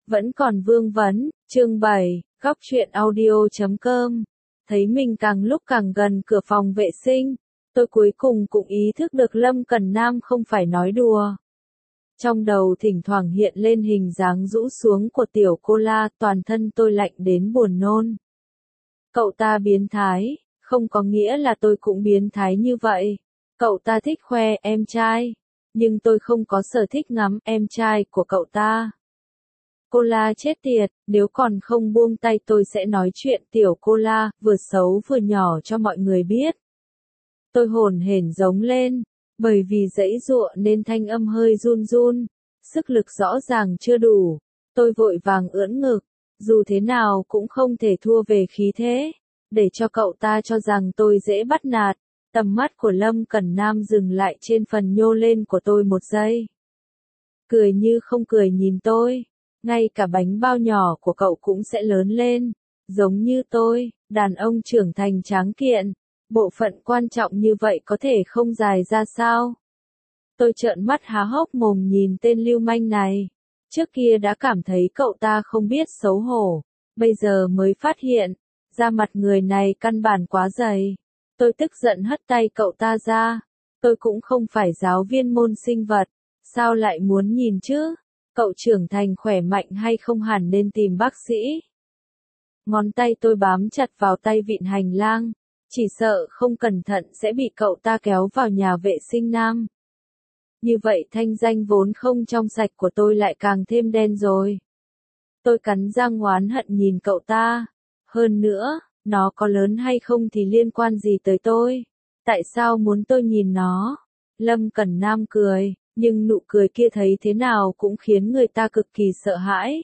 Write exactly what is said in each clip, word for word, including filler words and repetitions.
Vẫn còn vương vấn, chương bảy, góc truyện audio chấm com. Thấy mình càng lúc càng gần cửa phòng vệ sinh, tôi cuối cùng cũng ý thức được Lâm Cẩn Nam không phải nói đùa. Trong đầu thỉnh thoảng hiện lên hình dáng rũ xuống của tiểu cô la, toàn thân tôi lạnh đến buồn nôn. Cậu ta biến thái, không có nghĩa là tôi cũng biến thái như vậy. Cậu ta thích khoe em trai, nhưng tôi không có sở thích ngắm em trai của cậu ta. Cô la chết tiệt, nếu còn không buông tay tôi sẽ nói chuyện tiểu cô la, vừa xấu vừa nhỏ cho mọi người biết. Tôi hồn hển giống lên, bởi vì giãy giụa nên thanh âm hơi run run, sức lực rõ ràng chưa đủ. Tôi vội vàng ưỡn ngực, dù thế nào cũng không thể thua về khí thế, để cho cậu ta cho rằng tôi dễ bắt nạt. Tầm mắt của Lâm Cẩn Nam dừng lại trên phần nhô lên của tôi một giây. Cười như không cười nhìn tôi. Ngay cả bánh bao nhỏ của cậu cũng sẽ lớn lên, giống như tôi, đàn ông trưởng thành tráng kiện, bộ phận quan trọng như vậy có thể không dài ra sao? Tôi trợn mắt há hốc mồm nhìn tên lưu manh này, trước kia đã cảm thấy cậu ta không biết xấu hổ, bây giờ mới phát hiện, da mặt người này căn bản quá dày. Tôi tức giận hất tay cậu ta ra, tôi cũng không phải giáo viên môn sinh vật, sao lại muốn nhìn chứ? Cậu trưởng thành khỏe mạnh hay không hẳn nên tìm bác sĩ. Ngón tay tôi bám chặt vào tay vịn hành lang, chỉ sợ không cẩn thận sẽ bị cậu ta kéo vào nhà vệ sinh nam. Như vậy thanh danh vốn không trong sạch của tôi lại càng thêm đen rồi. Tôi cắn răng oán hận nhìn cậu ta. Hơn nữa, nó có lớn hay không thì liên quan gì tới tôi? Tại sao muốn tôi nhìn nó? Lâm Cẩn Nam cười. Nhưng nụ cười kia thấy thế nào cũng khiến người ta cực kỳ sợ hãi.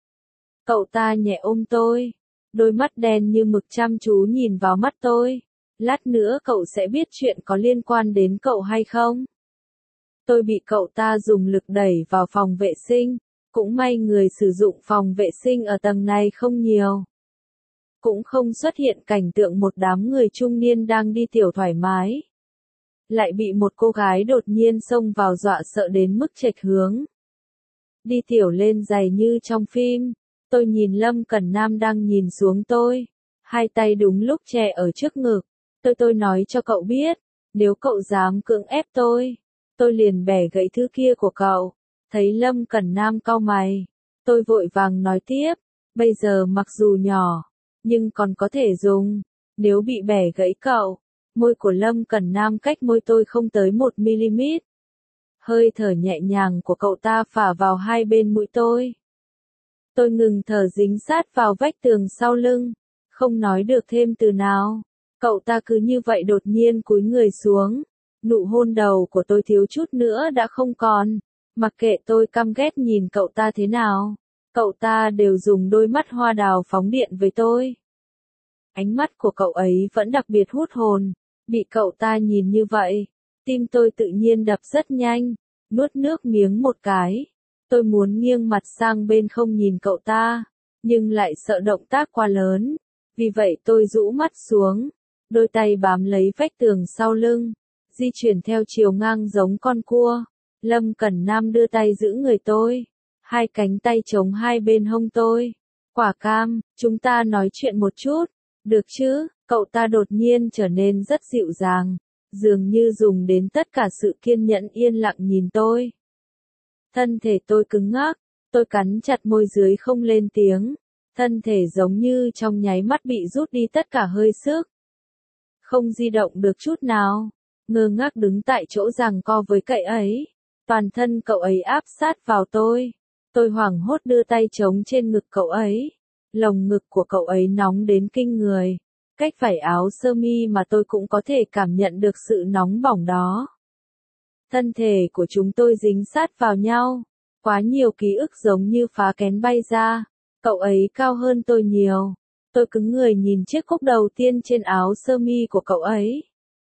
Cậu ta nhẹ ôm tôi, đôi mắt đen như mực chăm chú nhìn vào mắt tôi. Lát nữa cậu sẽ biết chuyện có liên quan đến cậu hay không? Tôi bị cậu ta dùng lực đẩy vào phòng vệ sinh, cũng may người sử dụng phòng vệ sinh ở tầng này không nhiều. Cũng không xuất hiện cảnh tượng một đám người trung niên đang đi tiểu thoải mái. Lại bị một cô gái đột nhiên xông vào dọa sợ đến mức chệch hướng. Đi tiểu lên giày như trong phim, tôi nhìn Lâm Cẩn Nam đang nhìn xuống tôi, hai tay đúng lúc che ở trước ngực. Tôi tôi nói cho cậu biết, nếu cậu dám cưỡng ép tôi, tôi liền bẻ gãy thứ kia của cậu. Thấy Lâm Cẩn Nam cau mày, tôi vội vàng nói tiếp, bây giờ mặc dù nhỏ, nhưng còn có thể dùng, nếu bị bẻ gãy cậu. Môi của Lâm Cẩn Nam cách môi tôi không tới một mi-li-mét. Hơi thở nhẹ nhàng của cậu ta phả vào hai bên mũi tôi. Tôi ngừng thở dính sát vào vách tường sau lưng, không nói được thêm từ nào. Cậu ta cứ như vậy đột nhiên cúi người xuống. Nụ hôn đầu của tôi thiếu chút nữa đã không còn. Mặc kệ tôi căm ghét nhìn cậu ta thế nào, cậu ta đều dùng đôi mắt hoa đào phóng điện với tôi. Ánh mắt của cậu ấy vẫn đặc biệt hút hồn. Bị cậu ta nhìn như vậy, tim tôi tự nhiên đập rất nhanh, nuốt nước miếng một cái. Tôi muốn nghiêng mặt sang bên không nhìn cậu ta, nhưng lại sợ động tác quá lớn. Vì vậy tôi rũ mắt xuống, đôi tay bám lấy vách tường sau lưng, di chuyển theo chiều ngang giống con cua. Lâm Cẩn Nam đưa tay giữ người tôi, hai cánh tay chống hai bên hông tôi. Quả cam, chúng ta nói chuyện một chút, được chứ? Cậu ta đột nhiên trở nên rất dịu dàng, dường như dùng đến tất cả sự kiên nhẫn yên lặng nhìn tôi. Thân thể tôi cứng ngắc, tôi cắn chặt môi dưới không lên tiếng, thân thể giống như trong nháy mắt bị rút đi tất cả hơi sức. Không di động được chút nào, ngơ ngác đứng tại chỗ giằng co với cậu ấy, toàn thân cậu ấy áp sát vào tôi. Tôi hoảng hốt đưa tay chống trên ngực cậu ấy, lồng ngực của cậu ấy nóng đến kinh người. Cách vải áo sơ mi mà tôi cũng có thể cảm nhận được sự nóng bỏng đó. Thân thể của chúng tôi dính sát vào nhau, quá nhiều ký ức giống như phá kén bay ra. Cậu ấy cao hơn tôi nhiều. Tôi cứng người nhìn chiếc cúc đầu tiên trên áo sơ mi của cậu ấy.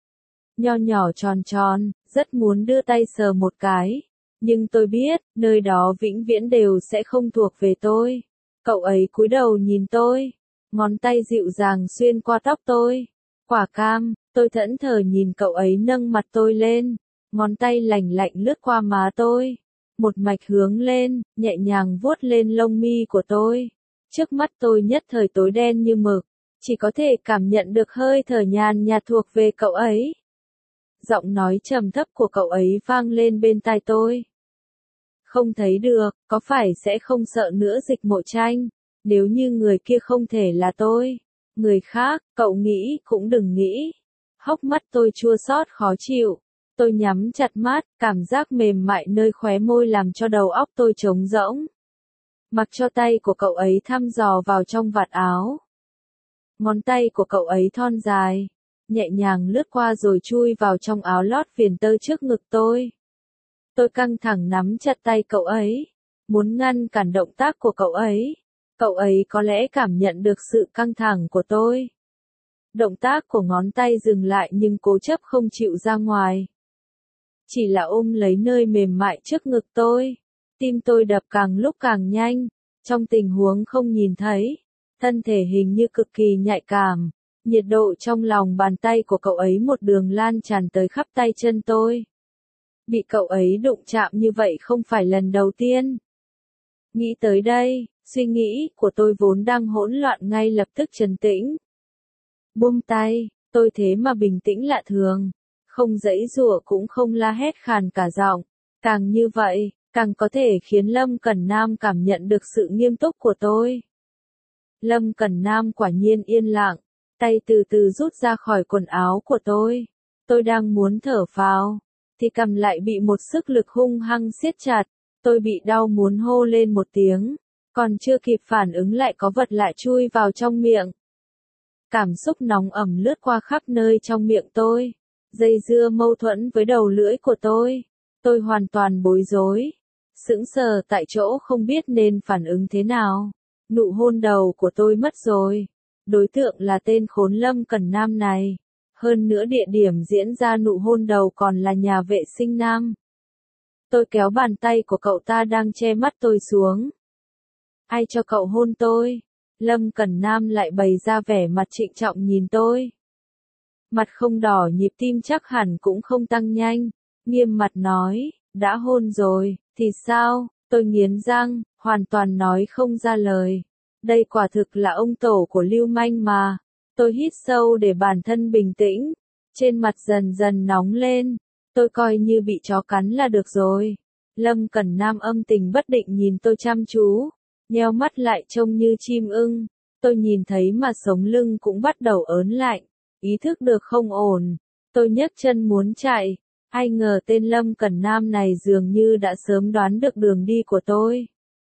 Nho nhỏ tròn tròn, rất muốn đưa tay sờ một cái. Nhưng tôi biết, nơi đó vĩnh viễn đều sẽ không thuộc về tôi. Cậu ấy cúi đầu nhìn tôi. Ngón tay dịu dàng xuyên qua tóc tôi. Quả cam, tôi thẫn thờ nhìn cậu ấy nâng mặt tôi lên. Ngón tay lành lạnh lướt qua má tôi. một mạch hướng lên, nhẹ nhàng vuốt lên lông mi của tôi. Trước mắt tôi nhất thời tối đen như mực, chỉ có thể cảm nhận được hơi thở nhàn nhạt thuộc về cậu ấy. Giọng nói trầm thấp của cậu ấy vang lên bên tai tôi. Không thấy được, có phải sẽ không sợ nữa Dịch Mộ Tranh, nếu như người kia không thể là tôi, người khác, cậu nghĩ cũng đừng nghĩ. Hốc mắt tôi chua xót khó chịu, tôi nhắm chặt mắt, cảm giác mềm mại nơi khóe môi làm cho đầu óc tôi trống rỗng. Mặc cho tay của cậu ấy thăm dò vào trong vạt áo. Ngón tay của cậu ấy thon dài, nhẹ nhàng lướt qua rồi chui vào trong áo lót viền tơ trước ngực tôi. Tôi căng thẳng nắm chặt tay cậu ấy, muốn ngăn cản động tác của cậu ấy. Cậu ấy có lẽ cảm nhận được sự căng thẳng của tôi. Động tác của ngón tay dừng lại nhưng cố chấp không chịu ra ngoài. Chỉ là ôm lấy nơi mềm mại trước ngực tôi. Tim tôi đập càng lúc càng nhanh. Trong tình huống không nhìn thấy, thân thể hình như cực kỳ nhạy cảm. Nhiệt độ trong lòng bàn tay của cậu ấy một đường lan tràn tới khắp tay chân tôi. Bị cậu ấy đụng chạm như vậy không phải lần đầu tiên. Nghĩ tới đây, suy nghĩ của tôi vốn đang hỗn loạn ngay lập tức trấn tĩnh. Buông tay, tôi thế mà bình tĩnh lạ thường, không giãy giụa cũng không la hét khàn cả giọng, càng như vậy, càng có thể khiến Lâm Cẩn Nam cảm nhận được sự nghiêm túc của tôi. Lâm Cẩn Nam quả nhiên yên lặng, tay từ từ rút ra khỏi quần áo của tôi. Tôi đang muốn thở phào, thì cầm lại bị một sức lực hung hăng siết chặt, tôi bị đau muốn hô lên một tiếng, còn chưa kịp phản ứng lại có vật lạ chui vào trong miệng. Cảm xúc nóng ẩm lướt qua khắp nơi trong miệng tôi, dây dưa mâu thuẫn với đầu lưỡi của tôi. Tôi hoàn toàn bối rối, sững sờ tại chỗ không biết nên phản ứng thế nào. Nụ hôn đầu của tôi mất rồi. Đối tượng là tên khốn Lâm Cẩn Nam này. Hơn nữa địa điểm diễn ra nụ hôn đầu còn là nhà vệ sinh nam. Tôi kéo bàn tay của cậu ta đang che mắt tôi xuống. Ai cho cậu hôn tôi? Lâm Cẩn Nam lại bày ra vẻ mặt trịnh trọng nhìn tôi. Mặt không đỏ, nhịp tim chắc hẳn cũng không tăng nhanh. Nghiêm mặt nói, đã hôn rồi, thì sao? Tôi nghiến răng, hoàn toàn nói không ra lời. Đây quả thực là ông tổ của lưu manh mà. Tôi hít sâu để bản thân bình tĩnh. Trên mặt dần dần nóng lên. Tôi coi như bị chó cắn là được rồi. Lâm Cẩn Nam âm tình bất định nhìn tôi chăm chú. Nheo mắt lại trông như chim ưng. Tôi nhìn thấy mà sống lưng cũng bắt đầu ớn lạnh. Ý thức được không ổn. Tôi nhấc chân muốn chạy. Ai ngờ tên Lâm Cẩn Nam này dường như đã sớm đoán được đường đi của tôi.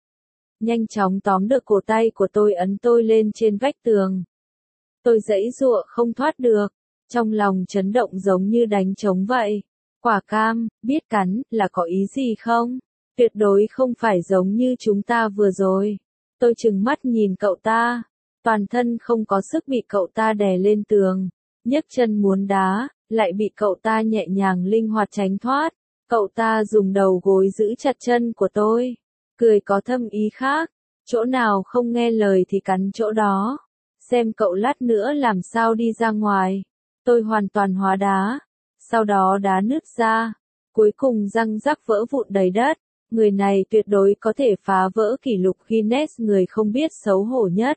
Nhanh chóng tóm được cổ tay của tôi ấn tôi lên trên vách tường. Tôi giãy giụa không thoát được. Trong lòng chấn động giống như đánh trống vậy. Quả cam, biết cắn, là có ý gì không? Tuyệt đối không phải giống như chúng ta vừa rồi. Tôi trừng mắt nhìn cậu ta. Toàn thân không có sức bị cậu ta đè lên tường. Nhấc chân muốn đá, lại bị cậu ta nhẹ nhàng linh hoạt tránh thoát. Cậu ta dùng đầu gối giữ chặt chân của tôi. Cười có thâm ý khác. Chỗ nào không nghe lời thì cắn chỗ đó. Xem cậu lát nữa làm sao đi ra ngoài. Tôi hoàn toàn hóa đá. Sau đó đá nứt ra. Cuối cùng răng rắc vỡ vụn đầy đất. Người này tuyệt đối có thể phá vỡ kỷ lục Guinness người không biết xấu hổ nhất.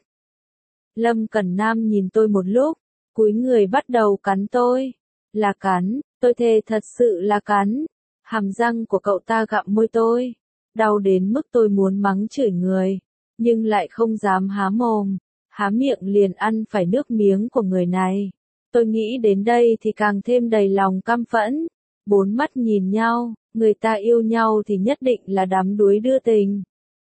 Lâm Cẩn Nam nhìn tôi một lúc. Cúi người bắt đầu cắn tôi. Là cắn, tôi thề thật sự là cắn. Hàm răng của cậu ta gặm môi tôi. Đau đến mức tôi muốn mắng chửi người. Nhưng lại không dám há mồm. Há miệng liền ăn phải nước miếng của người này. Tôi nghĩ đến đây thì càng thêm đầy lòng căm phẫn. Bốn mắt nhìn nhau, người ta yêu nhau thì nhất định là đắm đuối đưa tình.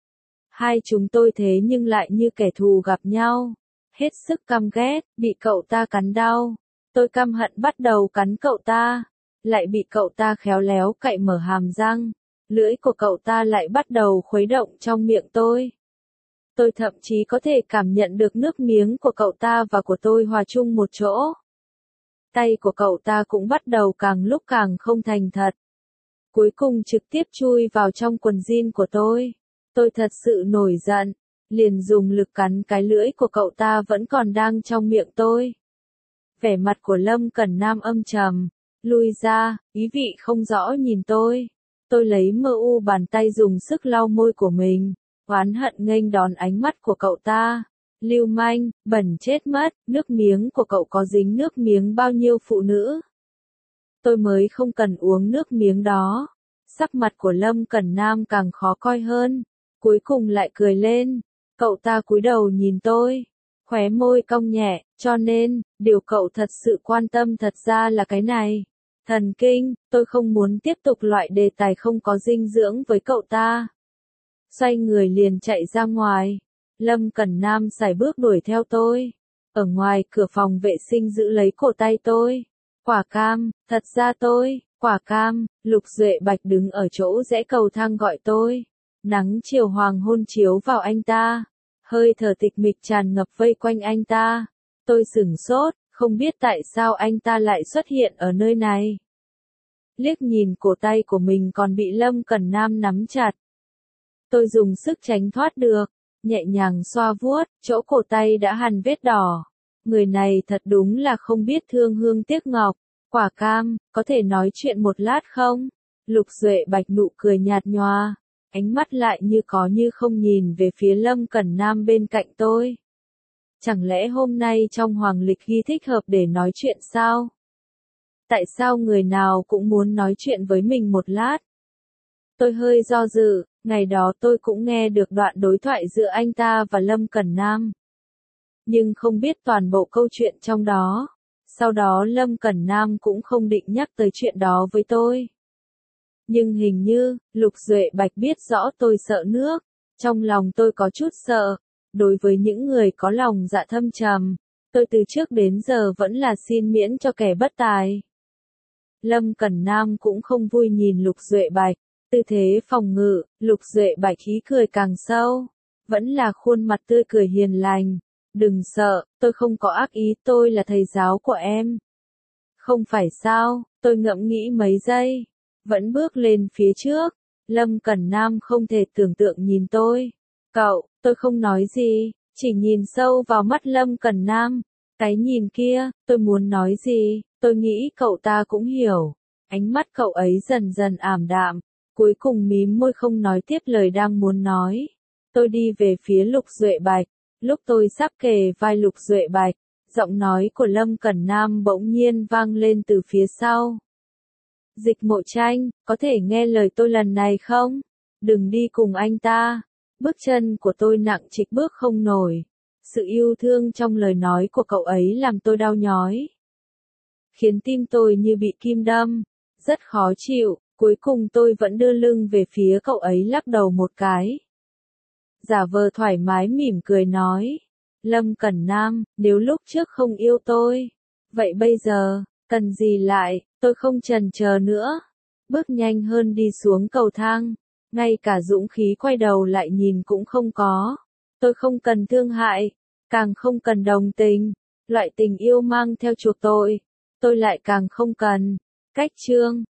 Hai chúng tôi thế nhưng lại như kẻ thù gặp nhau. Hết sức căm ghét, bị cậu ta cắn đau. Tôi căm hận bắt đầu cắn cậu ta. Lại bị cậu ta khéo léo cạy mở hàm răng. Lưỡi của cậu ta lại bắt đầu khuấy động trong miệng tôi. Tôi thậm chí có thể cảm nhận được nước miếng của cậu ta và của tôi hòa chung một chỗ. Tay của cậu ta cũng bắt đầu càng lúc càng không thành thật. Cuối cùng trực tiếp chui vào trong quần jean của tôi. Tôi thật sự nổi giận, liền dùng lực cắn cái lưỡi của cậu ta vẫn còn đang trong miệng tôi. Vẻ mặt của Lâm Cẩn Nam âm trầm, lui ra, ý vị không rõ nhìn tôi. Tôi lấy mơ u bàn tay dùng sức lau môi của mình, oán hận nghênh đón ánh mắt của cậu ta. Lưu manh, bẩn chết mất, nước miếng của cậu có dính nước miếng bao nhiêu phụ nữ. Tôi mới không cần uống nước miếng đó. Sắc mặt của Lâm Cẩn Nam càng khó coi hơn, cuối cùng lại cười lên. Cậu ta cúi đầu nhìn tôi, khóe môi cong nhẹ, cho nên, điều cậu thật sự quan tâm thật ra là cái này. Thần kinh, tôi không muốn tiếp tục loại đề tài không có dinh dưỡng với cậu ta. Xoay người liền chạy ra ngoài. Lâm Cẩn Nam sải bước đuổi theo tôi. Ở ngoài cửa phòng vệ sinh giữ lấy cổ tay tôi. Quả cam, thật ra tôi, quả cam, Lục Duệ Bạch đứng ở chỗ rẽ cầu thang gọi tôi. Nắng chiều hoàng hôn chiếu vào anh ta. Hơi thở tịch mịch tràn ngập vây quanh anh ta. Tôi sửng sốt, không biết tại sao anh ta lại xuất hiện ở nơi này. Liếc nhìn cổ tay của mình còn bị Lâm Cẩn Nam nắm chặt. Tôi dùng sức tránh thoát được, nhẹ nhàng xoa vuốt, chỗ cổ tay đã hằn vết đỏ. Người này thật đúng là không biết thương hương tiếc ngọc. Quả cam, có thể nói chuyện một lát không? Lục Duệ Bạch nụ cười nhạt nhòa, ánh mắt lại như có như không nhìn về phía Lâm Cẩn Nam bên cạnh tôi. Chẳng lẽ hôm nay trong hoàng lịch ghi thích hợp để nói chuyện sao? Tại sao người nào cũng muốn nói chuyện với mình một lát? Tôi hơi do dự, ngày đó tôi cũng nghe được đoạn đối thoại giữa anh ta và Lâm Cẩn Nam. Nhưng không biết toàn bộ câu chuyện trong đó. Sau đó Lâm Cẩn Nam cũng không định nhắc tới chuyện đó với tôi. Nhưng hình như, Lục Duệ Bạch biết rõ tôi sợ nước. Trong lòng tôi có chút sợ. Đối với những người có lòng dạ thâm trầm, tôi từ trước đến giờ vẫn là xin miễn cho kẻ bất tài. Lâm Cẩn Nam cũng không vui nhìn Lục Duệ Bạch. Tư thế phòng ngự, Lục Duệ Bạch khí cười càng sâu. Vẫn là khuôn mặt tươi cười hiền lành. Đừng sợ, tôi không có ác ý, tôi là thầy giáo của em. Không phải sao, tôi ngẫm nghĩ mấy giây. Vẫn bước lên phía trước. Lâm Cẩn Nam không thể tưởng tượng nhìn tôi. Cậu, tôi không nói gì, chỉ nhìn sâu vào mắt Lâm Cẩn Nam. Cái nhìn kia, tôi muốn nói gì, tôi nghĩ cậu ta cũng hiểu. Ánh mắt cậu ấy dần dần ảm đạm, cuối cùng mím môi không nói tiếp lời đang muốn nói. Tôi đi về phía Lục Duệ Bạch, lúc tôi sắp kề vai Lục Duệ Bạch, giọng nói của Lâm Cẩn Nam bỗng nhiên vang lên từ phía sau. Dịch Mộ Tranh, có thể nghe lời tôi lần này không? Đừng đi cùng anh ta. Bước chân của tôi nặng trịch bước không nổi. Sự yêu thương trong lời nói của cậu ấy làm tôi đau nhói. Khiến tim tôi như bị kim đâm. Rất khó chịu, cuối cùng tôi vẫn đưa lưng về phía cậu ấy lắc đầu một cái. Giả vờ thoải mái mỉm cười nói. Lâm Cẩn Nam, nếu lúc trước không yêu tôi, vậy bây giờ, cần gì lại, tôi không chần chờ nữa. Bước nhanh hơn đi xuống cầu thang. Ngay cả dũng khí quay đầu lại nhìn cũng không có. Tôi không cần thương hại, càng không cần đồng tình. Loại tình yêu mang theo chuộc tội, tôi lại càng không cần. Cách chương